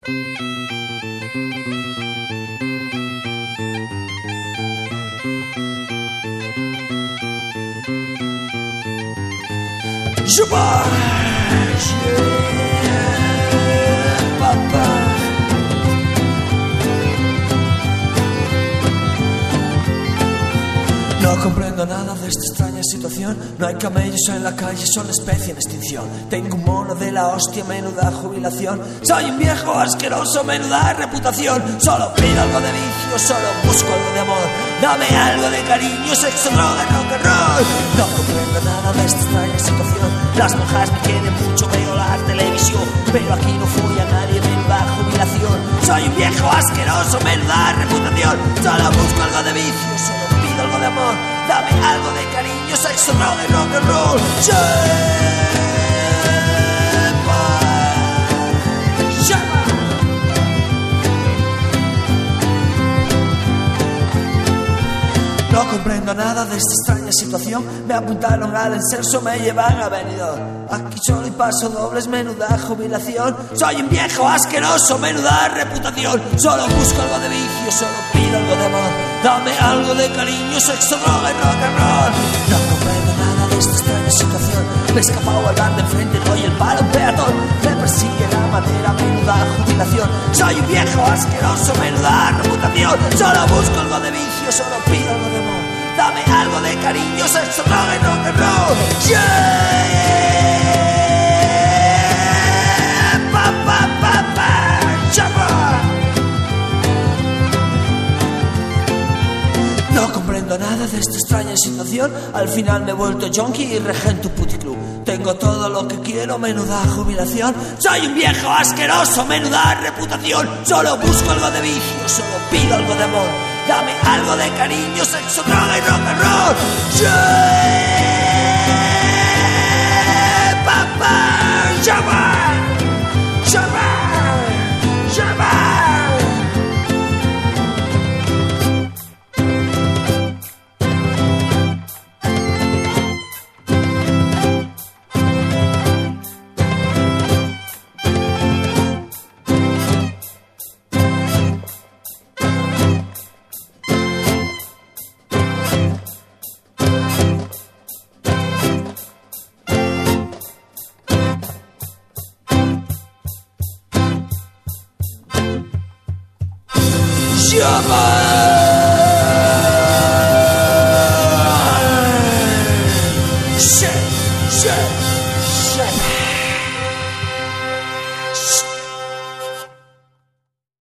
No comprendo nada de esta extraña situación. No hay camellos en la calle, son la especie en extinción. Tengo un mono de la hostia, menuda jubilación. Soy un viejo asqueroso, menuda reputación. Solo pido algo de vicio, solo busco algo de amor. Dame algo de cariño, sexo, droga, rock and roll. No comprendo nada de esta extraña situación. Las monjas me quieren mucho, veo la televisión, pero aquí no fui a nadie, menuda jubilación. Soy un viejo asqueroso, menuda reputación. Solo busco algo de vicio, solo pido algo de amor. Dame algo de cariño, sexo, droga y rock and roll. No comprendo nada de esta extraña situación. Me apuntaron al inserso, me llevan a Benidorm. Aquí solo y paso dobles, menuda jubilación. Soy un viejo asqueroso, menuda reputación. Solo busco algo de vicio, solo pido algo de amor. Dame algo de cariño, sexo, droga y rock and roll. No comprendo nada de esta extraña situación. Me he escapado al bar de enfrente, doy el palo a un peatón. Me persigue la madera, menuda jubilación. Soy un viejo asqueroso, menuda reputación. Solo busco algo de vicio, solo pido algo de amor. Dame algo de cariño, sexo, droga y rock and roll. No comprendo nada de esta extraña situación. Al final me he vuelto junkie y regento un puticlub. Tengo todo lo que quiero, menuda jubilación. Soy un viejo asqueroso, menuda reputación. Solo busco algo de vicio, solo pido algo de amor. Dame algo de cariño, sexo, droga y rock and roll. Shabbat.